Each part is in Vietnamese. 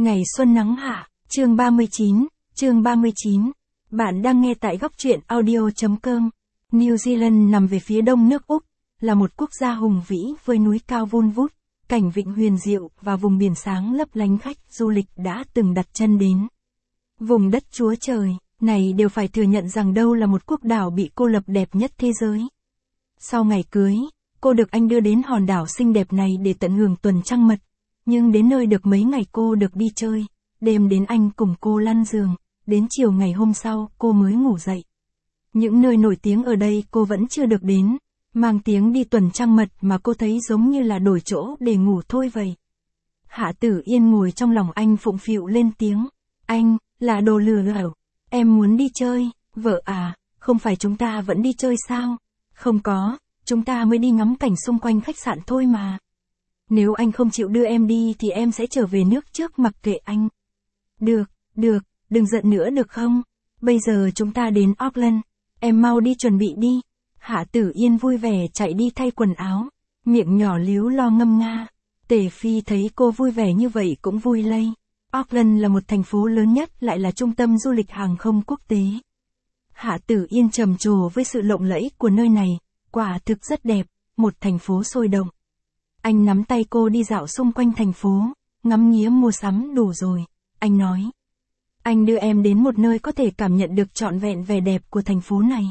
Ngày xuân nắng hạ, chương 39. Bạn đang nghe tại góc truyện audio.com. New Zealand nằm về phía đông nước Úc, là một quốc gia hùng vĩ với núi cao vun vút, cảnh vịnh huyền diệu và vùng biển sáng lấp lánh khách du lịch đã từng đặt chân đến. Vùng đất Chúa Trời này đều phải thừa nhận rằng đâu là một quốc đảo bị cô lập đẹp nhất thế giới. Sau ngày cưới, cô được anh đưa đến hòn đảo xinh đẹp này để tận hưởng tuần trăng mật. Nhưng đến nơi được mấy ngày cô được đi chơi, đêm đến anh cùng cô lăn giường, đến chiều ngày hôm sau cô mới ngủ dậy. Những nơi nổi tiếng ở đây cô vẫn chưa được đến, mang tiếng đi tuần trăng mật mà cô thấy giống như là đổi chỗ để ngủ thôi vậy. Hạ Tử Yên ngồi trong lòng anh phụng phịu lên tiếng, anh, là đồ lừa đảo, em muốn đi chơi, vợ à, không phải chúng ta vẫn đi chơi sao? Không có, chúng ta mới đi ngắm cảnh xung quanh khách sạn thôi mà. Nếu anh không chịu đưa em đi thì em sẽ trở về nước trước mặc kệ anh. Được, đừng giận nữa được không? Bây giờ chúng ta đến Auckland, em mau đi chuẩn bị đi. Hạ Tử Yên vui vẻ chạy đi thay quần áo, miệng nhỏ líu lo ngâm nga. Tề Phi thấy cô vui vẻ như vậy cũng vui lây. Auckland là một thành phố lớn nhất lại là trung tâm du lịch hàng không quốc tế. Hạ Tử Yên trầm trồ với sự lộng lẫy của nơi này, quả thực rất đẹp, một thành phố sôi động. Anh nắm tay cô đi dạo xung quanh thành phố, ngắm nghía mua sắm đủ rồi, anh nói. Anh đưa em đến một nơi có thể cảm nhận được trọn vẹn vẻ đẹp của thành phố này.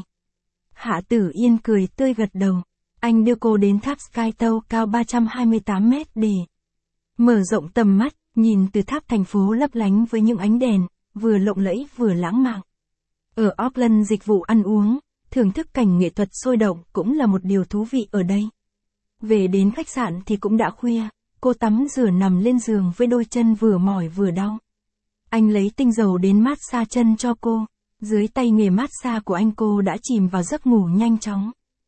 Hạ Tử Yên cười tươi gật đầu, anh đưa cô đến tháp Sky Tower cao 328 mét để mở rộng tầm mắt, nhìn từ tháp thành phố lấp lánh với những ánh đèn, vừa lộng lẫy vừa lãng mạn. Ở Auckland dịch vụ ăn uống, thưởng thức cảnh nghệ thuật sôi động cũng là một điều thú vị ở đây. Về đến khách sạn thì cũng đã khuya, cô tắm rửa nằm lên giường với đôi chân vừa mỏi vừa đau. Anh lấy tinh dầu đến mát xa chân cho cô, dưới tay nghề mát xa của anh cô đã chìm vào giấc ngủ nhanh chóng.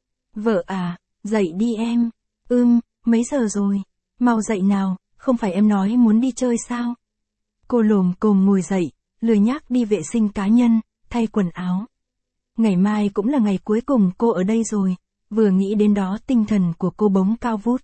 Vợ à, dậy đi em. Mấy giờ rồi? Mau dậy nào, không phải em nói muốn đi chơi sao? Cô lồm cồm ngồi dậy, lười nhác đi vệ sinh cá nhân, thay quần áo. Ngày mai cũng là ngày cuối cùng cô ở đây rồi. Vừa nghĩ đến đó tinh thần của cô bỗng cao vút.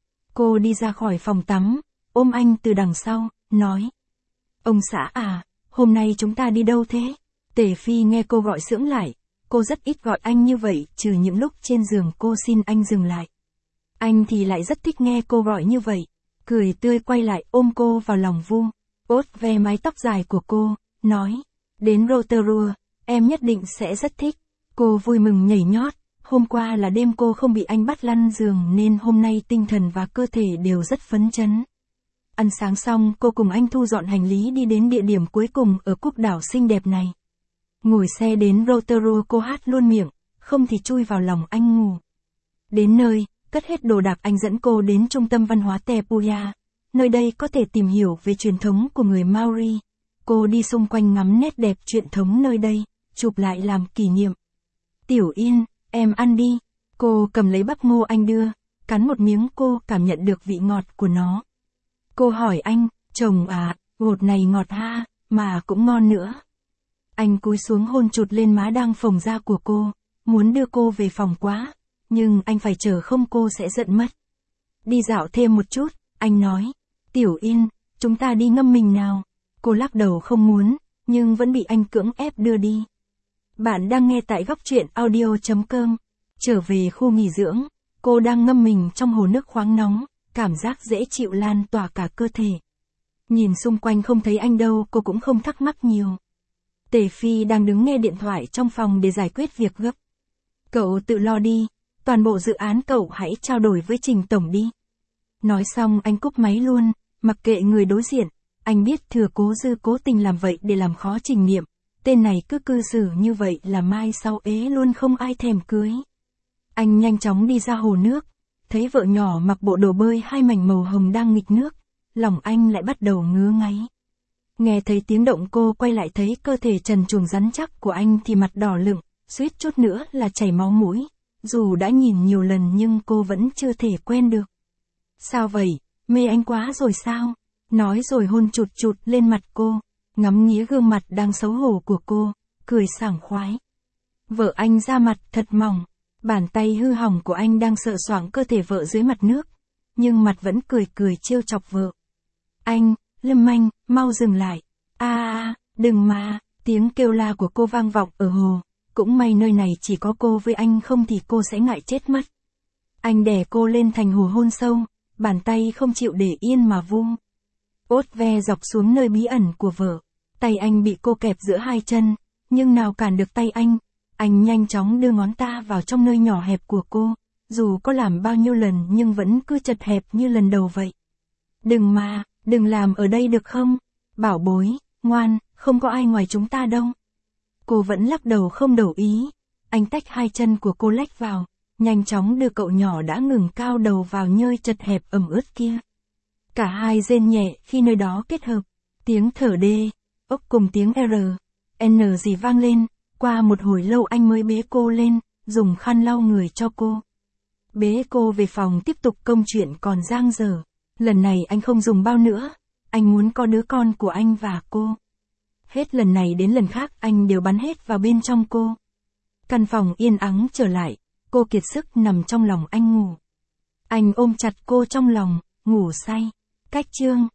Cô đi ra khỏi phòng tắm, ôm anh từ đằng sau, nói. Ông xã à, hôm nay chúng ta đi đâu thế? Tề Phi nghe cô gọi sững lại, cô rất ít gọi anh như vậy trừ những lúc trên giường cô xin anh dừng lại. Anh thì lại rất thích nghe cô gọi như vậy, cười tươi quay lại ôm cô vào lòng vu, vuốt ve mái tóc dài của cô, nói. Đến Rotorua, em nhất định sẽ rất thích. Cô vui mừng nhảy nhót. Hôm qua là đêm cô không bị anh bắt lăn giường nên hôm nay tinh thần và cơ thể đều rất phấn chấn. Ăn sáng xong cô cùng anh thu dọn hành lý đi đến địa điểm cuối cùng ở quốc đảo xinh đẹp này. Ngồi xe đến Rotorua cô hát luôn miệng, không thì chui vào lòng anh ngủ. Đến nơi, cất hết đồ đạc anh dẫn cô đến trung tâm văn hóa Te Puya. Nơi đây có thể tìm hiểu về truyền thống của người Maori. Cô đi xung quanh ngắm nét đẹp truyền thống nơi đây, chụp lại làm kỷ niệm. Tiểu Yên, em ăn đi. Cô cầm lấy bắp ngô anh đưa, cắn một miếng cô cảm nhận được vị ngọt của nó. Cô hỏi anh, chồng à, bột này ngọt ha, mà cũng ngon nữa. Anh cúi xuống hôn chụt lên má đang phồng ra của cô, muốn đưa cô về phòng quá, nhưng anh phải chờ không cô sẽ giận mất. Đi dạo thêm một chút, anh nói, Tiểu Yên, chúng ta đi ngâm mình nào. Cô lắc đầu không muốn, nhưng vẫn bị anh cưỡng ép đưa đi. Bạn đang nghe tại góc truyện audio.com. Trở về khu nghỉ dưỡng, cô đang ngâm mình trong hồ nước khoáng nóng, cảm giác dễ chịu lan tỏa cả cơ thể. Nhìn xung quanh không thấy anh đâu cô cũng không thắc mắc nhiều. Tề Phi đang đứng nghe điện thoại trong phòng để giải quyết việc gấp. Cậu tự lo đi, toàn bộ dự án cậu hãy trao đổi với Trình Tổng đi. Nói xong anh cúp máy luôn, mặc kệ người đối diện, anh biết Thừa Cố Dư cố tình làm vậy để làm khó Trình Niệm. Tên này cứ cư xử như vậy là mai sau ế luôn không ai thèm cưới. Anh nhanh chóng đi ra hồ nước, thấy vợ nhỏ mặc bộ đồ bơi hai mảnh màu hồng đang nghịch nước, lòng anh lại bắt đầu ngứa ngáy. Nghe thấy tiếng động cô quay lại thấy cơ thể trần truồng rắn chắc của anh thì mặt đỏ lựng, suýt chút nữa là chảy máu mũi. Dù đã nhìn nhiều lần nhưng cô vẫn chưa thể quen được. Sao vậy, mê anh quá rồi sao? Nói rồi hôn chụt chụt lên mặt cô. Ngắm nghía gương mặt đang xấu hổ của cô, cười sảng khoái. Vợ anh da mặt thật mỏng, bàn tay hư hỏng của anh đang sờ soạng cơ thể vợ dưới mặt nước, nhưng mặt vẫn cười cười trêu chọc vợ. Anh, Lâm Anh, mau dừng lại. Đừng mà, tiếng kêu la của cô vang vọng ở hồ. Cũng may nơi này chỉ có cô với anh, không thì cô sẽ ngại chết mất. Anh đè cô lên thành hồ hôn sâu, bàn tay không chịu để yên mà vung. Ốt ve dọc xuống nơi bí ẩn của vợ. Tay anh bị cô kẹp giữa hai chân, nhưng nào cản được tay anh. Anh nhanh chóng đưa ngón ta vào trong nơi nhỏ hẹp của cô, dù có làm bao nhiêu lần nhưng vẫn cứ chật hẹp như lần đầu vậy. Đừng làm ở đây được không? Bảo bối, ngoan, không có ai ngoài chúng ta đâu. Cô vẫn lắc đầu không đồng ý. Anh tách hai chân của cô lách vào, nhanh chóng đưa cậu nhỏ đã ngừng cao đầu vào nơi chật hẹp ẩm ướt kia. Cả hai rên nhẹ khi nơi đó kết hợp. Tiếng thở đê, ốc cùng tiếng N gì vang lên. Qua một hồi lâu anh mới bế cô lên, dùng khăn lau người cho cô. Bế cô về phòng tiếp tục công chuyện còn dang dở. Lần này anh không dùng bao nữa. Anh muốn có đứa con của anh và cô. Hết lần này đến lần khác anh đều bắn hết vào bên trong cô. Căn phòng yên ắng trở lại. Cô kiệt sức nằm trong lòng anh ngủ. Anh ôm chặt cô trong lòng, ngủ say. Cách chương